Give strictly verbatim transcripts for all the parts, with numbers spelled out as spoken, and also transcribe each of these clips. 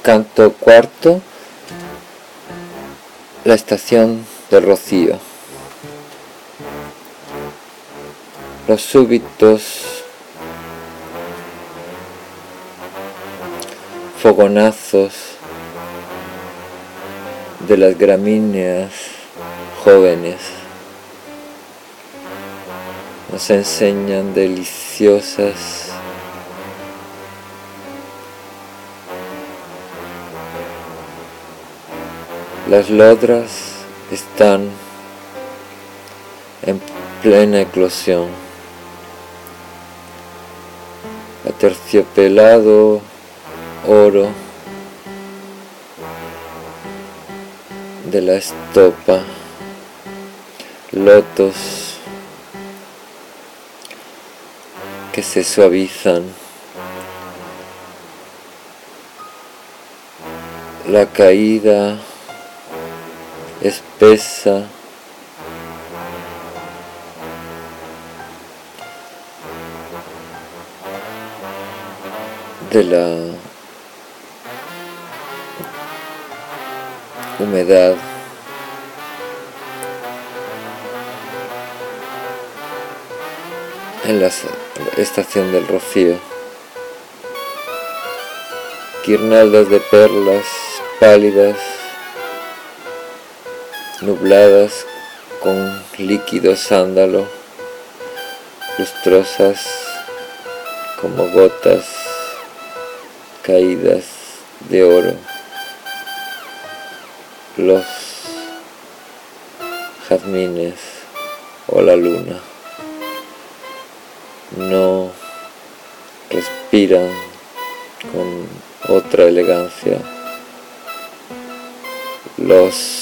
Canto cuarto, la estación del rocío. Los súbitos fogonazos de las gramíneas jóvenes nos enseñan deliciosas las lodras están en plena eclosión. Aterciopelado oro de la estopa, lotos que se suavizan, la caída espesa de la humedad en la estación del rocío, guirnaldas de perlas pálidas nubladas con líquido sándalo, lustrosas como gotas caídas de oro. Los jazmines o la luna no respiran con otra elegancia. Los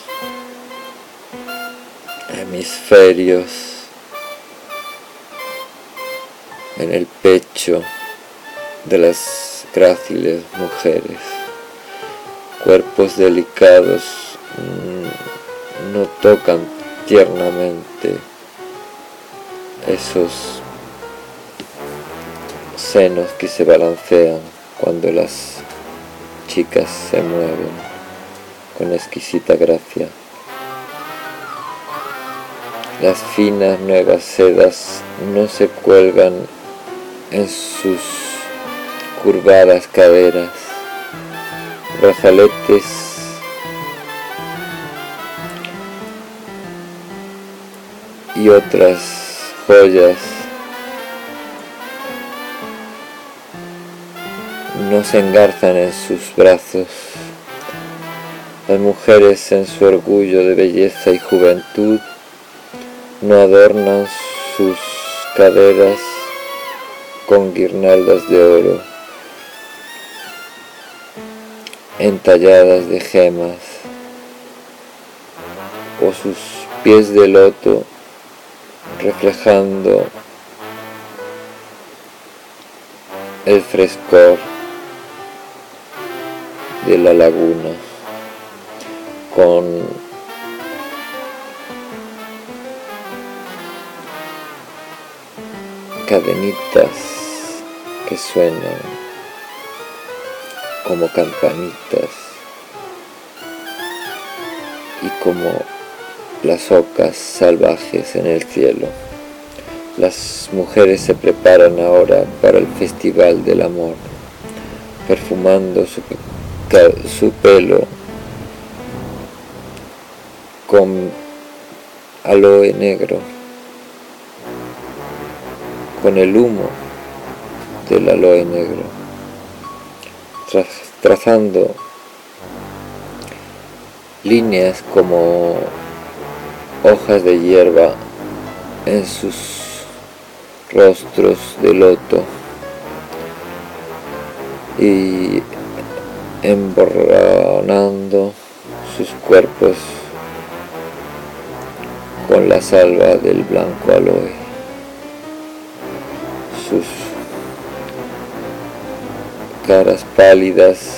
hemisferios en el pecho de las gráciles mujeres, cuerpos delicados no tocan tiernamente esos senos que se balancean cuando las chicas se mueven con exquisita gracia. Las finas nuevas sedas no se cuelgan en sus curvadas caderas, brazaletes y otras joyas no se engarzan en sus brazos. Las mujeres en su orgullo de belleza y juventud no adornan sus caderas con guirnaldas de oro entalladas de gemas, o sus pies de loto reflejando el frescor de la laguna con cadenitas que suenan como campanitas y como las ocas salvajes en el cielo. Las mujeres se preparan ahora para el festival del amor, perfumando su, su pelo con aloe negro, con el humo del aloe negro, tra trazando líneas como hojas de hierba en sus rostros de loto y emborronando sus cuerpos con la salva del blanco aloe. Sus caras pálidas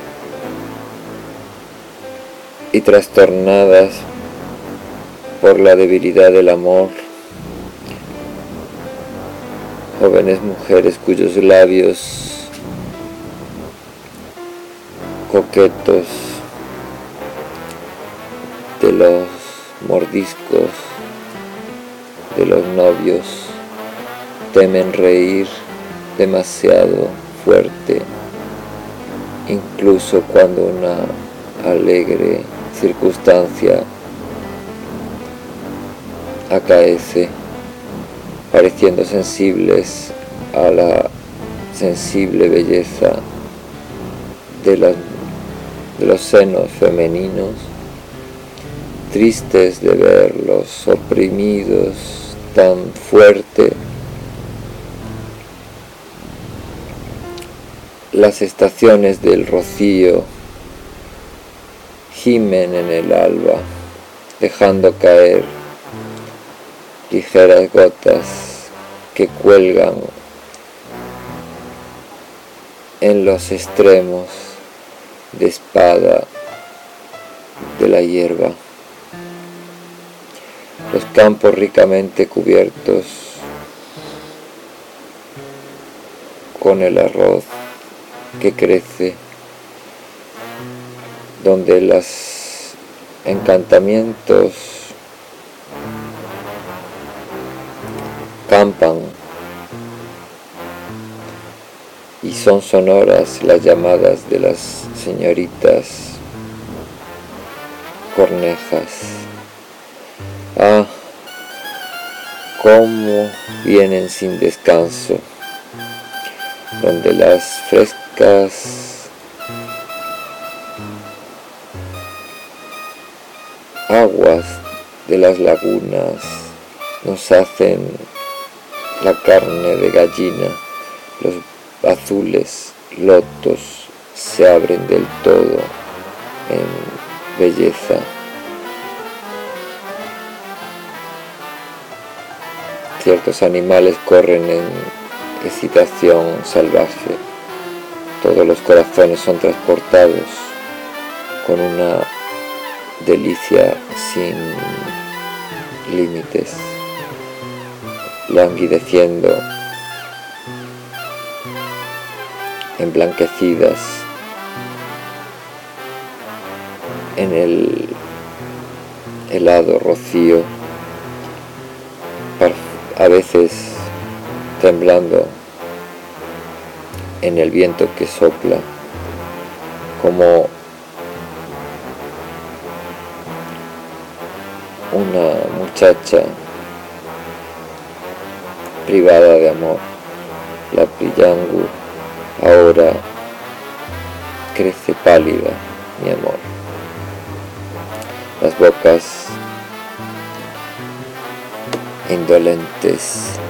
y trastornadas por la debilidad del amor, jóvenes mujeres cuyos labios coquetos de los mordiscos de los novios temen reír demasiado fuerte, incluso cuando una alegre circunstancia acaece, pareciendo sensibles a la sensible belleza de los, de los senos femeninos, tristes de verlos oprimidos tan fuerte. Las estaciones del rocío gimen en el alba, dejando caer ligeras gotas que cuelgan en los extremos de espada de la hierba. Los campos ricamente cubiertos con el arroz que crece, donde los encantamientos campan y son sonoras las llamadas de las señoritas cornejas. Ah, cómo vienen sin descanso, donde las frescas aguas de las lagunas nos hacen la carne de gallina, los azules lotos se abren del todo en belleza. Ciertos animales corren en excitación salvaje, todos los corazones son transportados con una delicia sin límites, languideciendo, emblanquecidas en el helado rocío, a veces temblando en el viento que sopla, como una muchacha privada de amor. La Priyangu ahora crece pálida, mi amor. Las bocas indolentes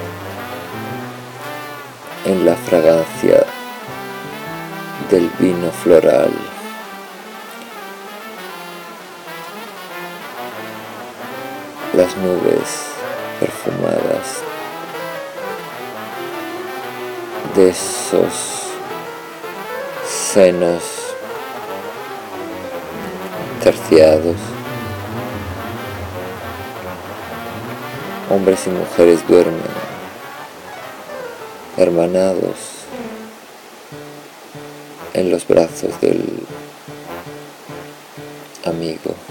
en la fragancia del vino floral. Las nubes perfumadas de esos senos terciados. Hombres y mujeres duermen hermanados en los brazos del amigo.